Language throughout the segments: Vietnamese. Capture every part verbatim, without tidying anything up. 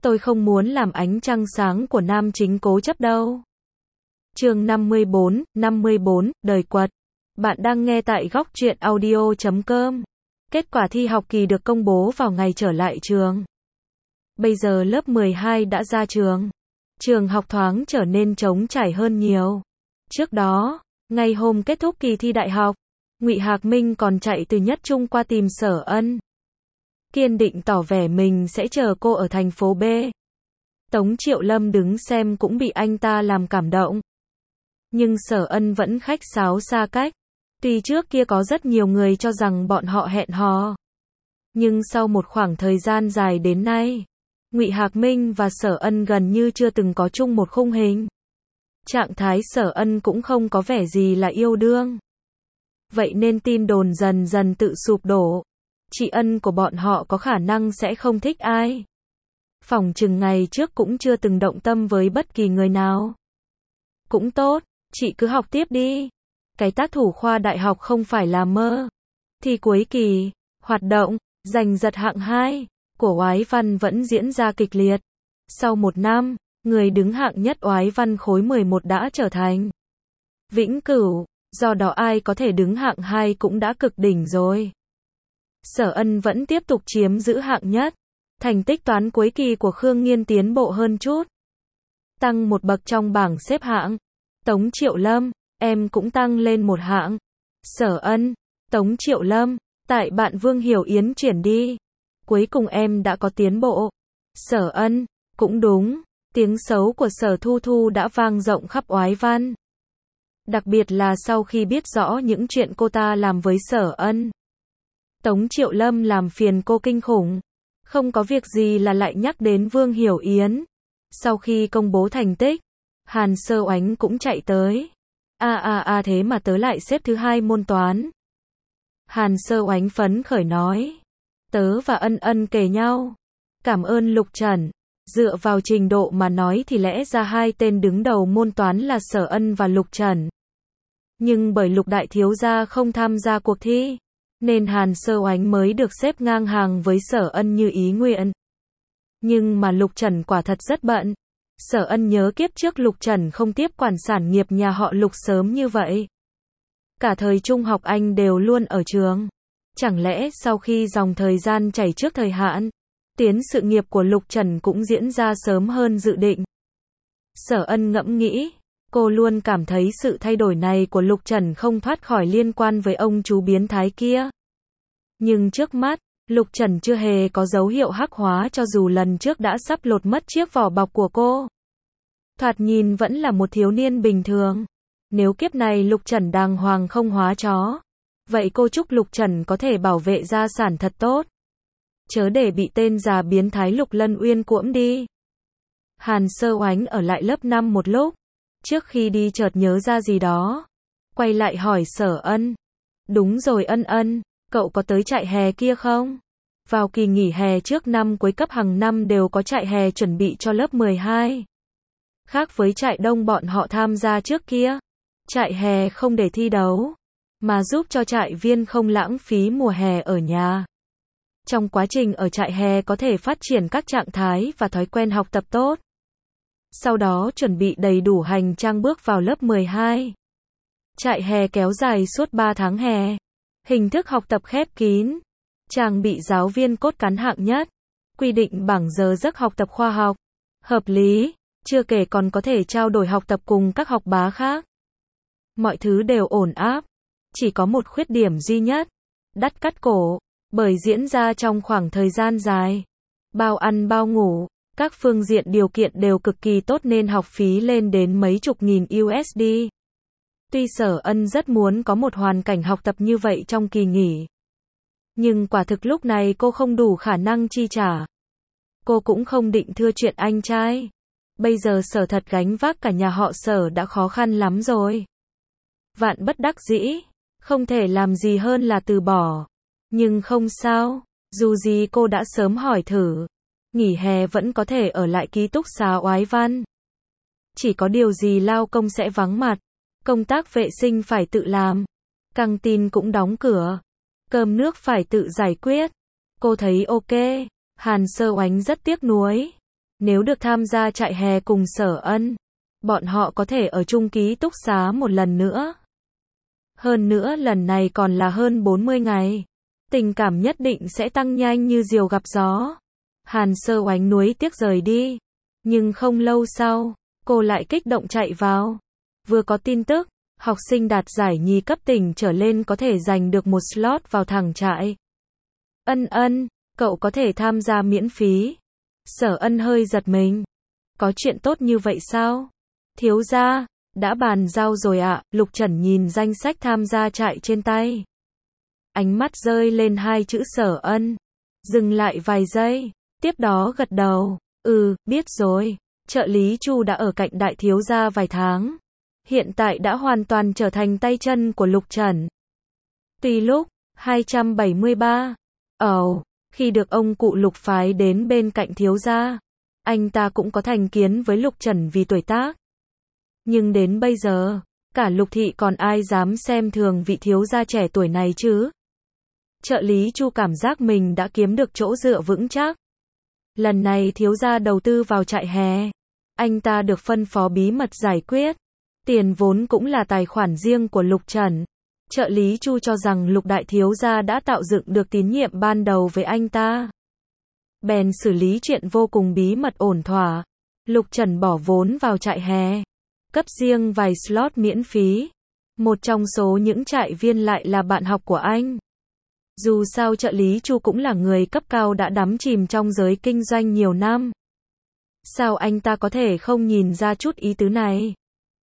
Tôi không muốn làm ánh trăng sáng của nam chính cố chấp đâu. Chương năm mươi bốn, năm mươi bốn, đời quật. Bạn đang nghe tại góc truyện audio chấm com. Kết quả thi học kỳ được công bố vào ngày trở lại trường. Bây giờ lớp mười hai đã ra trường. Trường học thoáng trở nên trống trải hơn nhiều. Trước đó, ngày hôm kết thúc kỳ thi đại học, Ngụy Hạc Minh còn chạy từ Nhất Trung qua tìm Sở Ân. Kiên định tỏ vẻ mình sẽ chờ cô ở thành phố B. Tống Triệu Lâm đứng xem cũng bị anh ta làm cảm động. Nhưng Sở Ân vẫn khách sáo xa cách. Tuy trước kia có rất nhiều người cho rằng bọn họ hẹn hò. Nhưng sau một khoảng thời gian dài đến nay, Ngụy Hạc Minh và Sở Ân gần như chưa từng có chung một khung hình. Trạng thái Sở Ân cũng không có vẻ gì là yêu đương. Vậy nên tin đồn dần dần tự sụp đổ. Chị Ân của bọn họ có khả năng sẽ không thích ai. Phỏng chừng ngày trước cũng chưa từng động tâm với bất kỳ người nào. Cũng tốt, chị cứ học tiếp đi. Cái tác thủ khoa đại học không phải là mơ. Thi cuối kỳ, hoạt động, giành giật hạng hai của Oái Văn vẫn diễn ra kịch liệt. Sau một năm, người đứng hạng nhất Oái Văn khối mười một đã trở thành vĩnh cửu, do đó ai có thể đứng hạng hai cũng đã cực đỉnh rồi. Sở Ân vẫn tiếp tục chiếm giữ hạng nhất. Thành tích toán cuối kỳ của Khương Nghiên tiến bộ hơn chút. Tăng một bậc trong bảng xếp hạng. Tống Triệu Lâm, em cũng tăng lên một hạng. Sở Ân, Tống Triệu Lâm, tại bạn Vương Hiểu Yến chuyển đi. Cuối cùng em đã có tiến bộ. Sở Ân, cũng đúng. Tiếng xấu của Sở Thu Thu đã vang rộng khắp Oái Văn. Đặc biệt là sau khi biết rõ những chuyện cô ta làm với Sở Ân. Tống Triệu Lâm làm phiền cô kinh khủng. Không có việc gì là lại nhắc đến Vương Hiểu Yến. Sau khi công bố thành tích, Hàn Sơ Oánh cũng chạy tới. A a a thế mà tớ lại xếp thứ hai môn toán. Hàn Sơ Oánh phấn khởi nói. Tớ và Ân Ân kề nhau. Cảm ơn Lục Trần. Dựa vào trình độ mà nói thì lẽ ra hai tên đứng đầu môn toán là Sở Ân và Lục Trần. Nhưng bởi Lục Đại Thiếu Gia không tham gia cuộc thi, nên Hàn Sơ Oánh mới được xếp ngang hàng với Sở Ân như ý nguyện. Nhưng mà Lục Trần quả thật rất bận. Sở Ân nhớ kiếp trước Lục Trần không tiếp quản sản nghiệp nhà họ Lục sớm như vậy. Cả thời trung học anh đều luôn ở trường. Chẳng lẽ sau khi dòng thời gian chảy trước thời hạn, tiến sự nghiệp của Lục Trần cũng diễn ra sớm hơn dự định. Sở Ân ngẫm nghĩ, cô luôn cảm thấy sự thay đổi này của Lục Trần không thoát khỏi liên quan với ông chú biến thái kia. Nhưng trước mắt, Lục Trần chưa hề có dấu hiệu hắc hóa cho dù lần trước đã sắp lột mất chiếc vỏ bọc của cô. Thoạt nhìn vẫn là một thiếu niên bình thường. Nếu kiếp này Lục Trần đàng hoàng không hóa chó, vậy cô chúc Lục Trần có thể bảo vệ gia sản thật tốt. Chớ để bị tên già biến thái Lục Lân Uyên cuỗm đi. Hàn Sơ Oánh ở lại lớp năm một lúc. Trước khi đi chợt nhớ ra gì đó. Quay lại hỏi Sở Ân. Đúng rồi Ân Ân, cậu có tới trại hè kia không? Vào kỳ nghỉ hè trước năm cuối cấp hàng năm đều có trại hè chuẩn bị cho lớp mười hai. Khác với trại đông bọn họ tham gia trước kia. Trại hè không để thi đấu, mà giúp cho trại viên không lãng phí mùa hè ở nhà. Trong quá trình ở trại hè có thể phát triển các trạng thái và thói quen học tập tốt. Sau đó chuẩn bị đầy đủ hành trang bước vào lớp mười hai. Trại hè kéo dài suốt ba tháng hè. Hình thức học tập khép kín. Trang bị giáo viên cốt cán hạng nhất. Quy định bảng giờ giấc học tập khoa học. Hợp lý. Chưa kể còn có thể trao đổi học tập cùng các học bá khác. Mọi thứ đều ổn áp. Chỉ có một khuyết điểm duy nhất. Đắt cắt cổ. Bởi diễn ra trong khoảng thời gian dài. Bao ăn bao ngủ. Các phương diện điều kiện đều cực kỳ tốt nên học phí lên đến mấy chục nghìn u ét đê. Tuy Sở Ân rất muốn có một hoàn cảnh học tập như vậy trong kỳ nghỉ. Nhưng quả thực lúc này cô không đủ khả năng chi trả. Cô cũng không định thưa chuyện anh trai. Bây giờ Sở thật gánh vác cả nhà họ Sở đã khó khăn lắm rồi. Vạn bất đắc dĩ, không thể làm gì hơn là từ bỏ. Nhưng không sao, dù gì cô đã sớm hỏi thử. Nghỉ hè vẫn có thể ở lại ký túc xá Oái Văn. Chỉ có điều gì lao công sẽ vắng mặt. Công tác vệ sinh phải tự làm. Căng tin cũng đóng cửa. Cơm nước phải tự giải quyết. Cô thấy ok. Hàn Sơ Oánh rất tiếc nuối. Nếu được tham gia trại hè cùng Sở Ân, bọn họ có thể ở chung ký túc xá một lần nữa. Hơn nữa lần này còn là hơn bốn mươi ngày. Tình cảm nhất định sẽ tăng nhanh như diều gặp gió. Hàn Sơ Oánh nuối tiếc rời đi. Nhưng không lâu sau, cô lại kích động chạy vào. Vừa có tin tức, học sinh đạt giải nhì cấp tỉnh trở lên có thể giành được một slot vào thẳng trại. Ân Ân, cậu có thể tham gia miễn phí. Sở Ân hơi giật mình. Có chuyện tốt như vậy sao? Thiếu gia, đã bàn giao rồi ạ. Lục Trần nhìn danh sách tham gia trại trên tay. Ánh mắt rơi lên hai chữ Sở Ân. Dừng lại vài giây, tiếp đó gật đầu. Ừ, biết rồi. Trợ lý Chu đã ở cạnh đại thiếu gia vài tháng. Hiện tại đã hoàn toàn trở thành tay chân của Lục Trần. Tùy lúc, hai trăm bảy mươi ba. Ồ, oh, khi được ông cụ Lục phái đến bên cạnh thiếu gia, anh ta cũng có thành kiến với Lục Trần vì tuổi tác. Nhưng đến bây giờ, cả Lục thị còn ai dám xem thường vị thiếu gia trẻ tuổi này chứ? Trợ lý Chu cảm giác mình đã kiếm được chỗ dựa vững chắc. Lần này thiếu gia đầu tư vào trại hè. Anh ta được phân phó bí mật giải quyết. Tiền vốn cũng là tài khoản riêng của Lục Trần. Trợ lý Chu cho rằng Lục đại thiếu gia đã tạo dựng được tín nhiệm ban đầu với anh ta. Bèn xử lý chuyện vô cùng bí mật ổn thỏa. Lục Trần bỏ vốn vào trại hè. Cấp riêng vài slot miễn phí. Một trong số những trại viên lại là bạn học của anh. Dù sao trợ lý Chu cũng là người cấp cao đã đắm chìm trong giới kinh doanh nhiều năm. Sao anh ta có thể không nhìn ra chút ý tứ này?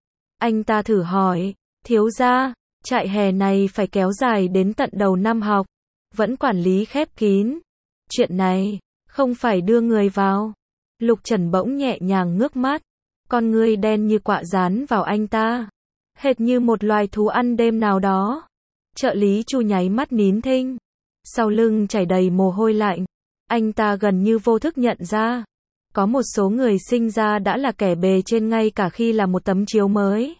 Anh ta thử hỏi, thiếu gia, trại hè này phải kéo dài đến tận đầu năm học, vẫn quản lý khép kín. Chuyện này, không phải đưa người vào. Lục Trần bỗng nhẹ nhàng ngước mắt, con ngươi đen như quạ dán vào anh ta, hệt như một loài thú ăn đêm nào đó. Trợ lý Chu nháy mắt nín thinh, sau lưng chảy đầy mồ hôi lạnh. Anh ta gần như vô thức nhận ra, có một số người sinh ra đã là kẻ bề trên ngay cả khi là một tấm chiếu mới.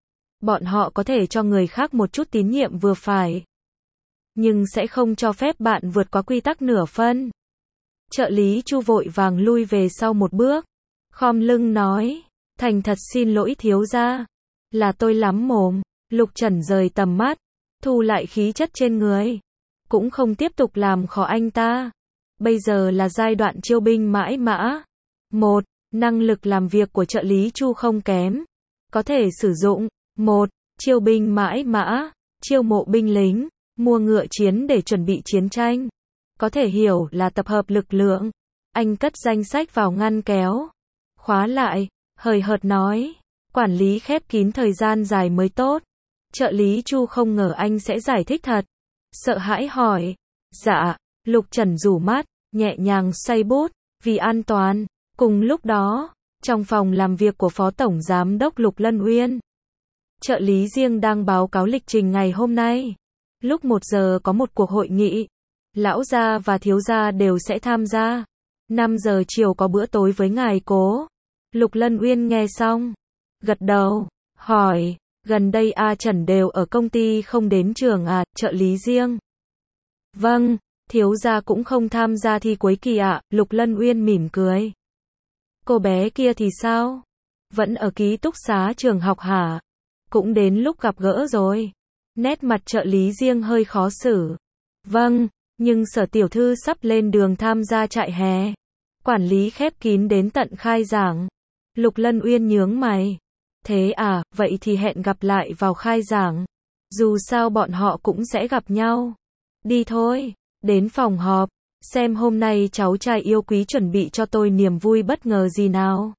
Bọn họ có thể cho người khác một chút tín nhiệm vừa phải, nhưng sẽ không cho phép bạn vượt qua quy tắc nửa phân. Trợ lý Chu vội vàng lui về sau một bước, khom lưng nói, thành thật xin lỗi thiếu gia, là tôi lắm mồm. Lục Trần rời tầm mắt, thu lại khí chất trên người, cũng không tiếp tục làm khó anh ta. Bây giờ là giai đoạn chiêu binh mãi mã. Một, năng lực làm việc của trợ lý Chu không kém, có thể sử dụng. Một, chiêu binh mãi mã, chiêu mộ binh lính, mua ngựa chiến để chuẩn bị chiến tranh. Có thể hiểu là tập hợp lực lượng. Anh cất danh sách vào ngăn kéo, khóa lại, hời hợt nói, quản lý khép kín thời gian dài mới tốt. Trợ lý Chu không ngờ anh sẽ giải thích thật. Sợ hãi hỏi, dạ. Lục Trần rủ mắt, nhẹ nhàng xoay bút, vì an toàn. Cùng lúc đó, trong phòng làm việc của Phó Tổng Giám đốc Lục Lân Uyên, trợ lý riêng đang báo cáo lịch trình ngày hôm nay. Lúc một giờ có một cuộc hội nghị. Lão gia và thiếu gia đều sẽ tham gia. năm giờ chiều có bữa tối với ngài Cố. Lục Lân Uyên nghe xong, gật đầu, hỏi, gần đây A Trần đều ở công ty không đến trường à? Trợ lý riêng, vâng, thiếu gia cũng không tham gia thi cuối kỳ ạ. À? Lục Lân Uyên mỉm cười. Cô bé kia thì sao? Vẫn ở ký túc xá trường học hả? Cũng đến lúc gặp gỡ rồi. Nét mặt trợ lý riêng hơi khó xử. Vâng, nhưng Sở tiểu thư sắp lên đường tham gia trại hè. Quản lý khép kín đến tận khai giảng. Lục Lân Uyên nhướng mày. Thế à, vậy thì hẹn gặp lại vào khai giảng. Dù sao bọn họ cũng sẽ gặp nhau. Đi thôi, đến phòng họp, xem hôm nay cháu trai yêu quý chuẩn bị cho tôi niềm vui bất ngờ gì nào.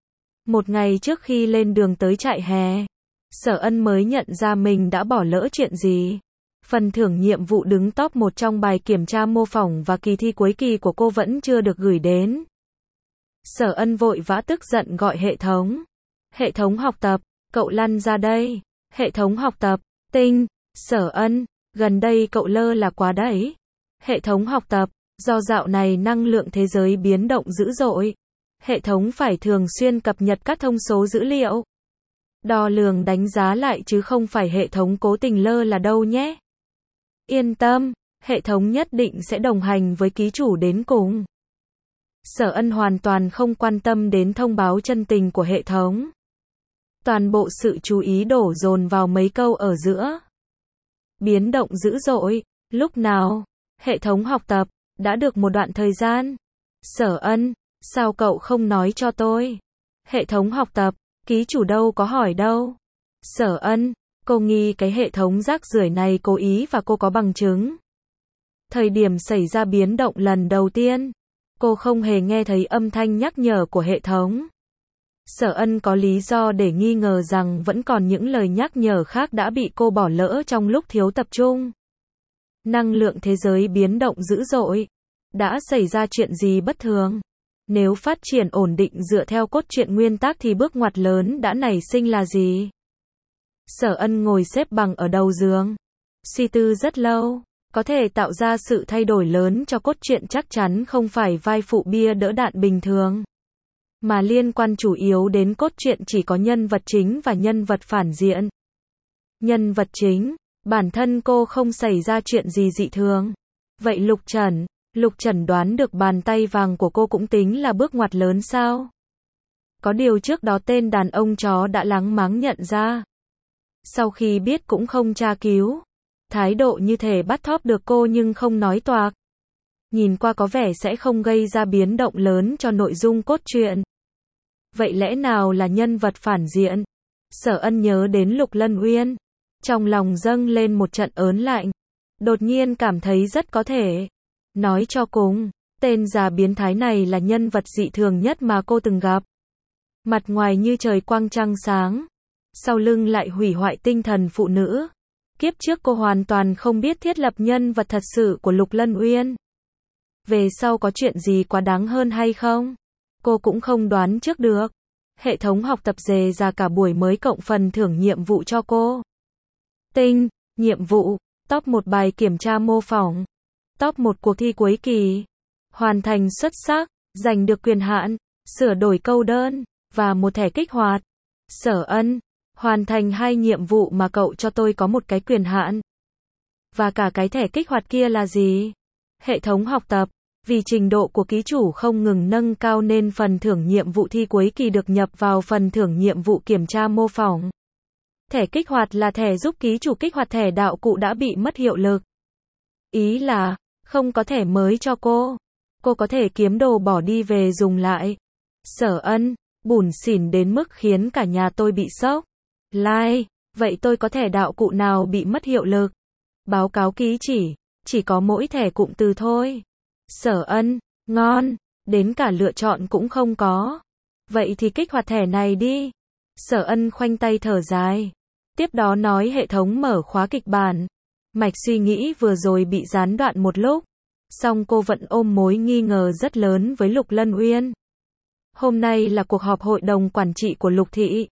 Một ngày trước khi lên đường tới trại hè, Sở Ân mới nhận ra mình đã bỏ lỡ chuyện gì. Phần thưởng nhiệm vụ đứng top một trong bài kiểm tra mô phỏng và kỳ thi cuối kỳ của cô vẫn chưa được gửi đến. Sở Ân vội vã tức giận gọi hệ thống. Hệ thống học tập, cậu lăn ra đây. Hệ thống học tập, tinh, Sở Ân, gần đây cậu lơ là quá đấy. Hệ thống học tập, do dạo này năng lượng thế giới biến động dữ dội. Hệ thống phải thường xuyên cập nhật các thông số dữ liệu. Đo lường đánh giá lại chứ không phải hệ thống cố tình lơ là đâu nhé. Yên tâm, hệ thống nhất định sẽ đồng hành với ký chủ đến cùng. Sở Ân hoàn toàn không quan tâm đến thông báo chân tình của hệ thống. Toàn bộ sự chú ý đổ dồn vào mấy câu ở giữa. Biến động dữ dội, lúc nào? Hệ thống học tập, đã được một đoạn thời gian. Sở Ân, sao cậu không nói cho tôi? Hệ thống học tập, ký chủ đâu có hỏi đâu. Sở Ân, cô nghi cái hệ thống rác rưởi này cố ý và cô có bằng chứng. Thời điểm xảy ra biến động lần đầu tiên, cô không hề nghe thấy âm thanh nhắc nhở của hệ thống. Sở Ân có lý do để nghi ngờ rằng vẫn còn những lời nhắc nhở khác đã bị cô bỏ lỡ trong lúc thiếu tập trung. Năng lượng thế giới biến động dữ dội. Đã xảy ra chuyện gì bất thường? Nếu phát triển ổn định dựa theo cốt truyện nguyên tắc thì bước ngoặt lớn đã nảy sinh là gì? Sở Ân ngồi xếp bằng ở đầu giường, suy tư rất lâu. Có thể tạo ra sự thay đổi lớn cho cốt truyện chắc chắn không phải vai phụ bia đỡ đạn bình thường, mà liên quan chủ yếu đến cốt truyện chỉ có nhân vật chính và nhân vật phản diện. Nhân vật chính, bản thân cô không xảy ra chuyện gì dị thường. Vậy Lục Trần, Lục Trần đoán được bàn tay vàng của cô cũng tính là bước ngoặt lớn sao? Có điều trước đó tên đàn ông chó đã lắng mắng nhận ra. Sau khi biết cũng không tra cứu. Thái độ như thể bắt thóp được cô nhưng không nói toạc. Nhìn qua có vẻ sẽ không gây ra biến động lớn cho nội dung cốt truyện. Vậy lẽ nào là nhân vật phản diện? Sở Ân nhớ đến Lục Lân Uyên. Trong lòng dâng lên một trận ớn lạnh. Đột nhiên cảm thấy rất có thể. Nói cho cùng, tên già biến thái này là nhân vật dị thường nhất mà cô từng gặp. Mặt ngoài như trời quang trăng sáng, sau lưng lại hủy hoại tinh thần phụ nữ. Kiếp trước cô hoàn toàn không biết thiết lập nhân vật thật sự của Lục Lân Uyên. Về sau có chuyện gì quá đáng hơn hay không? Cô cũng không đoán trước được. Hệ thống học tập dề ra cả buổi mới cộng phần thưởng nhiệm vụ cho cô. Tinh, nhiệm vụ, top một bài kiểm tra mô phỏng. Top một cuộc thi cuối kỳ. Hoàn thành xuất sắc, giành được quyền hạn, sửa đổi câu đơn, và một thẻ kích hoạt. Sở Ân, hoàn thành hai nhiệm vụ mà cậu cho tôi có một cái quyền hạn. Và cả cái thẻ kích hoạt kia là gì? Hệ thống học tập, vì trình độ của ký chủ không ngừng nâng cao nên phần thưởng nhiệm vụ thi cuối kỳ được nhập vào phần thưởng nhiệm vụ kiểm tra mô phỏng. Thẻ kích hoạt là thẻ giúp ký chủ kích hoạt thẻ đạo cụ đã bị mất hiệu lực. Ý là, không có thẻ mới cho cô. Cô có thể kiếm đồ bỏ đi về dùng lại. Sở Ân, bủn xỉn đến mức khiến cả nhà tôi bị sốc. Lai, vậy tôi có thẻ đạo cụ nào bị mất hiệu lực? Báo cáo ký chỉ, chỉ có mỗi thẻ cụm từ thôi. Sở Ân, ngon, đến cả lựa chọn cũng không có. Vậy thì kích hoạt thẻ này đi. Sở Ân khoanh tay thở dài. Tiếp đó nói hệ thống mở khóa kịch bản. Mạch suy nghĩ vừa rồi bị gián đoạn một lúc. Song cô vẫn ôm mối nghi ngờ rất lớn với Lục Lân Uyên. Hôm nay là cuộc họp hội đồng quản trị của Lục Thị.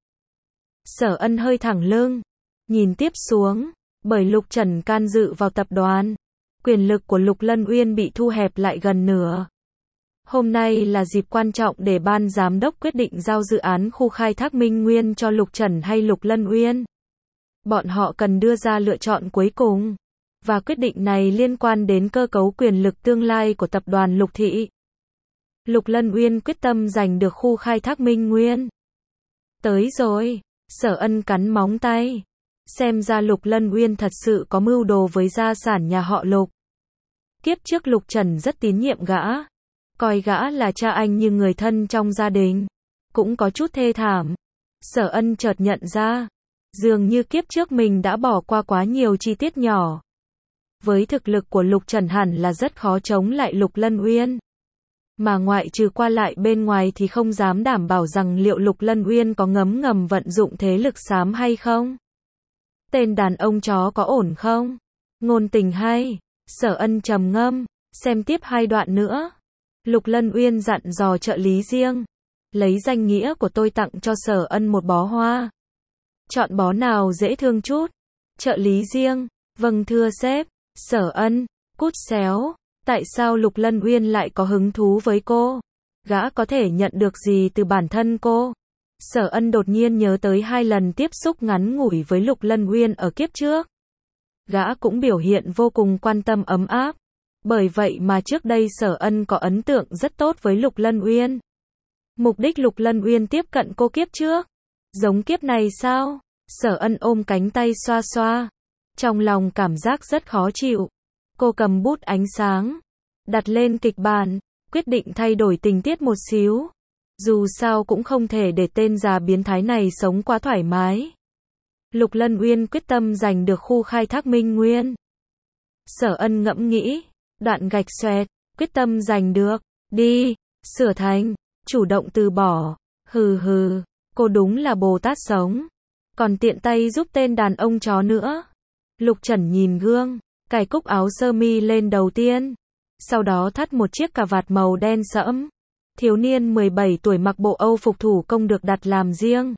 Sở Ân hơi thẳng lưng. Nhìn tiếp xuống, bởi Lục Trần can dự vào tập đoàn, quyền lực của Lục Lân Uyên bị thu hẹp lại gần nửa. Hôm nay là dịp quan trọng để ban giám đốc quyết định giao dự án khu khai thác Minh Nguyên cho Lục Trần hay Lục Lân Uyên. Bọn họ cần đưa ra lựa chọn cuối cùng. Và quyết định này liên quan đến cơ cấu quyền lực tương lai của tập đoàn Lục Thị. Lục Lân Uyên quyết tâm giành được khu khai thác Minh Nguyên. Tới rồi, Sở Ân cắn móng tay. Xem ra Lục Lân Uyên thật sự có mưu đồ với gia sản nhà họ Lục. Kiếp trước Lục Trần rất tín nhiệm gã. Coi gã là cha anh như người thân trong gia đình. Cũng có chút thê thảm. Sở Ân chợt nhận ra. Dường như kiếp trước mình đã bỏ qua quá nhiều chi tiết nhỏ. Với thực lực của Lục Trần hẳn là rất khó chống lại Lục Lân Uyên. Mà ngoại trừ qua lại bên ngoài thì không dám đảm bảo rằng liệu Lục Lân Uyên có ngấm ngầm vận dụng thế lực xám hay không. Tên đàn ông chó có ổn không? Ngôn tình hay. Sở Ân trầm ngâm, xem tiếp hai đoạn nữa. Lục Lân Uyên dặn dò trợ lý riêng. Lấy danh nghĩa của tôi tặng cho Sở Ân một bó hoa. Chọn bó nào dễ thương chút. Trợ lý riêng, vâng thưa sếp. Sở Ân, cút xéo. Tại sao Lục Lân Uyên lại có hứng thú với cô? Gã có thể nhận được gì từ bản thân cô? Sở Ân đột nhiên nhớ tới hai lần tiếp xúc ngắn ngủi với Lục Lân Uyên ở kiếp trước. Gã cũng biểu hiện vô cùng quan tâm ấm áp. Bởi vậy mà trước đây Sở Ân có ấn tượng rất tốt với Lục Lân Uyên. Mục đích Lục Lân Uyên tiếp cận cô kiếp trước. Giống kiếp này sao? Sở Ân ôm cánh tay xoa xoa. Trong lòng cảm giác rất khó chịu. Cô cầm bút ánh sáng. Đặt lên kịch bản. Quyết định thay đổi tình tiết một xíu. Dù sao cũng không thể để tên già biến thái này sống quá thoải mái. Lục Lân Uyên quyết tâm giành được khu khai thác Minh Nguyên. Sở Ân ngẫm nghĩ. Đoạn gạch xoẹt. Quyết tâm giành được. Đi. Sửa thành. Chủ động từ bỏ. Hừ hừ. Cô đúng là Bồ Tát sống. Còn tiện tay giúp tên đàn ông chó nữa. Lục Trần nhìn gương. Cài cúc áo sơ mi lên đầu tiên. Sau đó thắt một chiếc cà vạt màu đen sẫm. Thiếu niên mười bảy tuổi mặc bộ Âu phục thủ công được đặt làm riêng.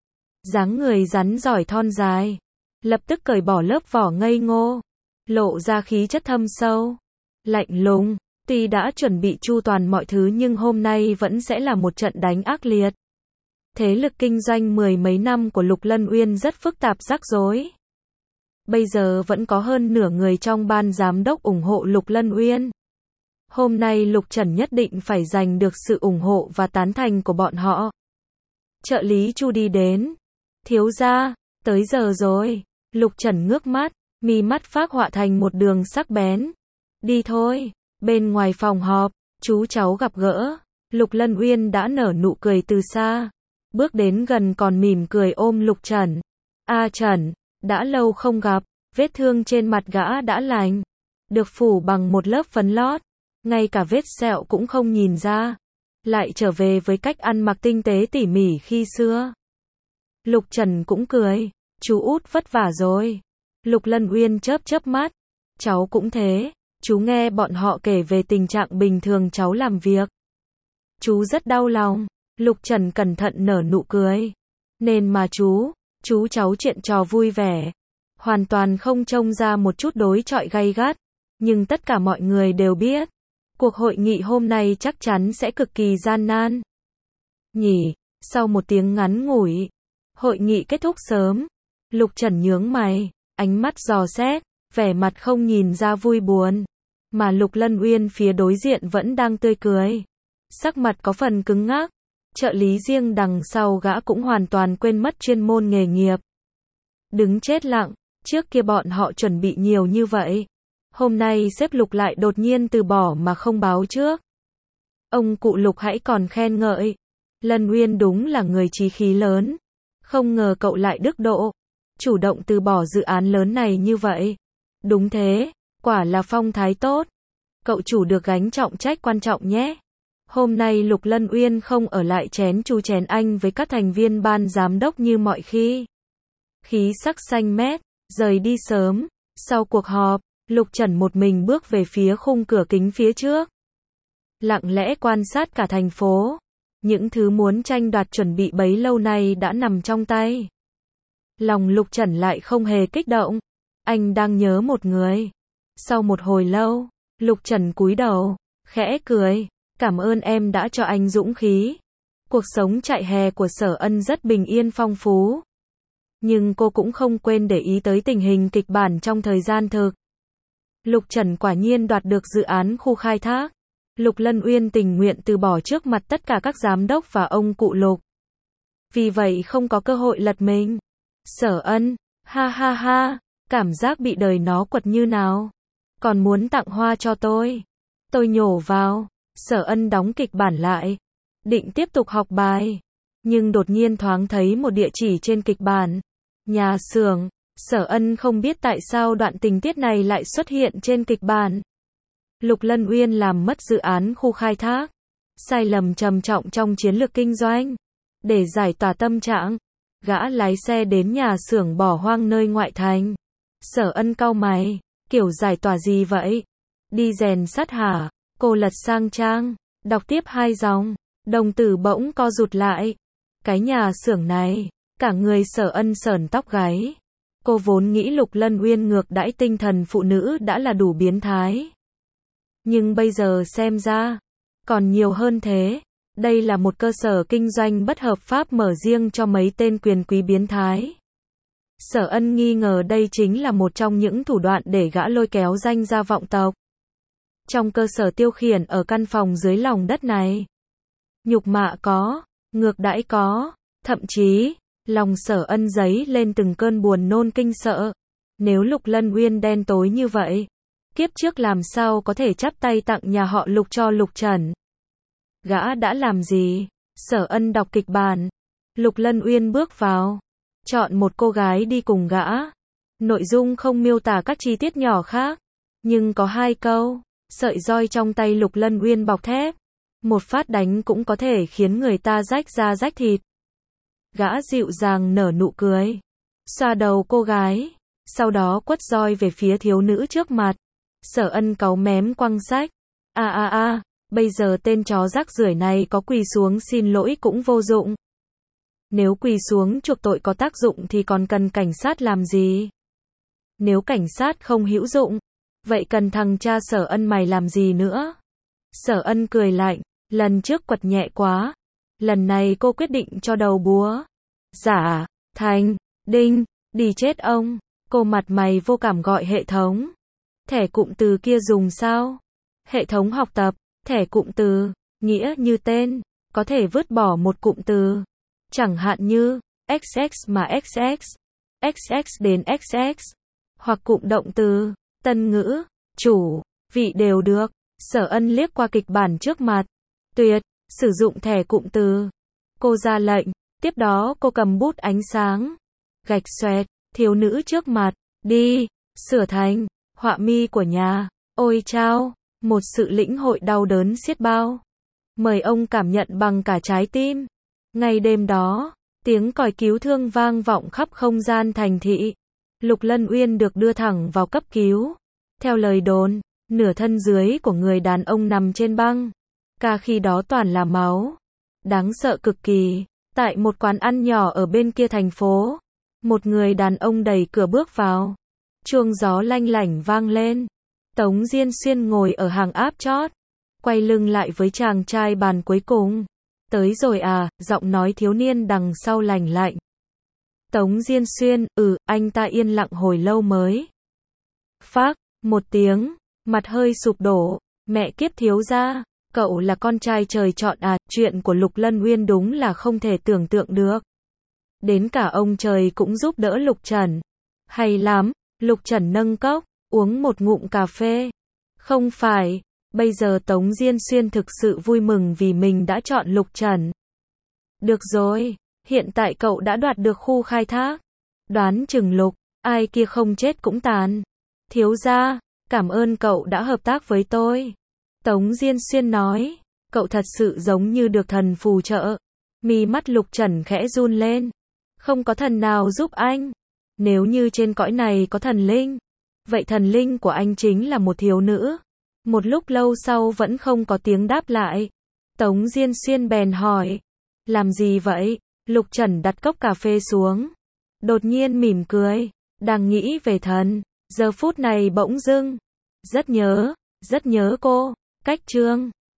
Dáng người rắn giỏi thon dài. Lập tức cởi bỏ lớp vỏ ngây ngô. Lộ ra khí chất thâm sâu. Lạnh lùng. Tuy đã chuẩn bị chu toàn mọi thứ nhưng hôm nay vẫn sẽ là một trận đánh ác liệt. Thế lực kinh doanh mười mấy năm của Lục Lân Uyên rất phức tạp rắc rối. Bây giờ vẫn có hơn nửa người trong ban giám đốc ủng hộ Lục Lân Uyên. Hôm nay Lục Trần nhất định phải giành được sự ủng hộ và tán thành của bọn họ. Trợ lý Chu đi đến. Thiếu gia, tới giờ rồi. Lục Trần ngước mắt, mi mắt phác họa thành một đường sắc bén. Đi thôi. Bên ngoài phòng họp, chú cháu gặp gỡ. Lục Lân Uyên đã nở nụ cười từ xa. Bước đến gần còn mỉm cười ôm Lục Trần. A Trần, đã lâu không gặp, vết thương trên mặt gã đã lành. Được phủ bằng một lớp phấn lót. Ngay cả vết sẹo cũng không nhìn ra. Lại trở về với cách ăn mặc tinh tế tỉ mỉ khi xưa. Lục Trần cũng cười. Chú út vất vả rồi. Lục Lân Uyên chớp chớp mắt. Cháu cũng thế. Chú nghe bọn họ kể về tình trạng bình thường cháu làm việc. Chú rất đau lòng. Lục Trần cẩn thận nở nụ cười. Nên mà chú, chú cháu chuyện trò vui vẻ. Hoàn toàn không trông ra một chút đối chọi gay gắt. Nhưng tất cả mọi người đều biết. Cuộc hội nghị hôm nay chắc chắn sẽ cực kỳ gian nan. Nhỉ, sau một tiếng ngắn ngủi. Hội nghị kết thúc sớm. Lục Trần nhướng mày, ánh mắt dò xét, vẻ mặt không nhìn ra vui buồn. Mà Lục Lân Uyên phía đối diện vẫn đang tươi cười. Sắc mặt có phần cứng ngắc. Trợ lý riêng đằng sau gã cũng hoàn toàn quên mất chuyên môn nghề nghiệp. Đứng chết lặng, trước kia bọn họ chuẩn bị nhiều như vậy. Hôm nay sếp Lục lại đột nhiên từ bỏ mà không báo trước. Ông cụ Lục hãy còn khen ngợi. Lân Uyên đúng là người chí khí lớn. Không ngờ cậu lại đức độ. Chủ động từ bỏ dự án lớn này như vậy. Đúng thế, quả là phong thái tốt. Cậu chủ được gánh trọng trách quan trọng nhé. Hôm nay Lục Lân Uyên không ở lại chén chu chén anh với các thành viên ban giám đốc như mọi khi. Khí sắc xanh mét, rời đi sớm. Sau cuộc họp, Lục Trần một mình bước về phía khung cửa kính phía trước. Lặng lẽ quan sát cả thành phố. Những thứ muốn tranh đoạt chuẩn bị bấy lâu nay đã nằm trong tay. Lòng Lục Trần lại không hề kích động. Anh đang nhớ một người. Sau một hồi lâu, Lục Trần cúi đầu, khẽ cười. Cảm ơn em đã cho anh dũng khí. Cuộc sống trại hè của Sở Ân rất bình yên phong phú. Nhưng cô cũng không quên để ý tới tình hình kịch bản trong thời gian thực. Lục Trần quả nhiên đoạt được dự án khu khai thác. Lục Lân Uyên tình nguyện từ bỏ trước mặt tất cả các giám đốc và ông cụ Lục. Vì vậy không có cơ hội lật mình. Sở Ân, ha ha ha, cảm giác bị đời nó quật như nào. Còn muốn tặng hoa cho tôi. Tôi nhổ vào. Sở Ân đóng kịch bản lại. Định tiếp tục học bài. Nhưng đột nhiên thoáng thấy một địa chỉ trên kịch bản. Nhà xưởng. Sở Ân không biết tại sao đoạn tình tiết này lại xuất hiện trên kịch bản. Lục Lân Uyên làm mất dự án khu khai thác. Sai lầm trầm trọng trong chiến lược kinh doanh. Để giải tỏa tâm trạng, gã lái xe đến nhà xưởng bỏ hoang nơi ngoại thành. Sở Ân cau mày. Kiểu giải tỏa gì vậy? Đi rèn sắt hả? Cô lật sang trang, đọc tiếp hai dòng, đồng tử bỗng co rụt lại. Cái nhà xưởng này, cả người Sở Ân sởn tóc gáy. Cô vốn nghĩ Lục Lân Uyên ngược đãi tinh thần phụ nữ đã là đủ biến thái. Nhưng bây giờ xem ra, còn nhiều hơn thế. Đây là một cơ sở kinh doanh bất hợp pháp mở riêng cho mấy tên quyền quý biến thái. Sở Ân nghi ngờ đây chính là một trong những thủ đoạn để gã lôi kéo danh gia vọng tộc. trong cơ sở tiêu khiển ở căn phòng dưới lòng đất này. Nhục mạ có, ngược đãi có, thậm chí, lòng Sở Ân dấy lên từng cơn buồn nôn kinh sợ. Nếu Lục Lân Uyên đen tối như vậy, kiếp trước làm sao có thể chắp tay tặng nhà họ Lục cho Lục Trần. Gã đã làm gì? Sở Ân đọc kịch bản. Lục Lân Uyên bước vào, chọn một cô gái đi cùng gã. Nội dung không miêu tả các chi tiết nhỏ khác, nhưng có hai câu, sợi roi trong tay Lục Lân Uyên bọc thép, một phát đánh cũng có thể khiến người ta rách da rách thịt. Gã dịu dàng nở nụ cười, xoa đầu cô gái, sau đó quất roi về phía thiếu nữ trước mặt. Sở Ân cáu mém quăng sách. A a a, bây giờ tên chó rác rưởi này có quỳ xuống xin lỗi cũng vô dụng. Nếu quỳ xuống chuộc tội có tác dụng thì còn cần cảnh sát làm gì? Nếu cảnh sát không hữu dụng, vậy cần thằng cha Sở Ân mày làm gì nữa? Sở Ân cười lạnh, lần trước quật nhẹ quá, lần này cô quyết định cho đầu búa. Giả, thành, đinh, đi chết ông. Cô mặt mày vô cảm gọi hệ thống. Thẻ cụm từ kia dùng sao? Hệ thống học tập, thẻ cụm từ, nghĩa như tên, có thể vứt bỏ một cụm từ. Chẳng hạn như, ích ích mà ích ích, ích ích đến ích ích, hoặc cụm động từ, tân ngữ, chủ, vị đều được. Sở Ân liếc qua kịch bản trước mặt. Tuyệt, sử dụng thẻ cụm từ. Cô ra lệnh, tiếp đó cô cầm bút ánh sáng, gạch xoẹt, thiếu nữ trước mặt, đi, sửa thành, họa mi của nhà. Ôi chao, một sự lĩnh hội đau đớn xiết bao. Mời ông cảm nhận bằng cả trái tim. Ngay đêm đó, tiếng còi cứu thương vang vọng khắp không gian thành thị. Lục Lân Uyên được đưa thẳng vào cấp cứu. Theo lời đồn, nửa thân dưới của người đàn ông nằm trên băng. Ca khi đó toàn là máu. Đáng sợ cực kỳ. Tại một quán ăn nhỏ ở bên kia thành phố, một người đàn ông đẩy cửa bước vào. Chuông gió lanh lảnh vang lên. Tống Diên Xuyên ngồi ở hàng áp chót, quay lưng lại với chàng trai bàn cuối cùng. Tới rồi à, giọng nói thiếu niên đằng sau lành lạnh. Tống Diên Xuyên, ừ, anh ta yên lặng hồi lâu mới phác một tiếng, mặt hơi sụp đổ. Mẹ kiếp thiếu gia, cậu là con trai trời chọn à? Chuyện của Lục Lân Uyên đúng là không thể tưởng tượng được. Đến cả ông trời cũng giúp đỡ Lục Trần. Hay lắm. Lục Trần nâng cốc, uống một ngụm cà phê. Không phải, bây giờ Tống Diên Xuyên thực sự vui mừng vì mình đã chọn Lục Trần. Được rồi, hiện tại cậu đã đoạt được khu khai thác. Đoán chừng Lục, ai kia không chết cũng tàn. Thiếu gia, cảm ơn cậu đã hợp tác với tôi. Tống Diên Xuyên nói, cậu thật sự giống như được thần phù trợ. Mi mắt Lục Trần khẽ run lên. Không có thần nào giúp anh. Nếu như trên cõi này có thần linh, vậy thần linh của anh chính là một thiếu nữ. Một lúc lâu sau vẫn không có tiếng đáp lại. Tống Diên Xuyên bèn hỏi, làm gì vậy? Lục Trần đặt cốc cà phê xuống, đột nhiên mỉm cười, đang nghĩ về thần, giờ phút này bỗng dưng, rất nhớ, rất nhớ cô. Cách chương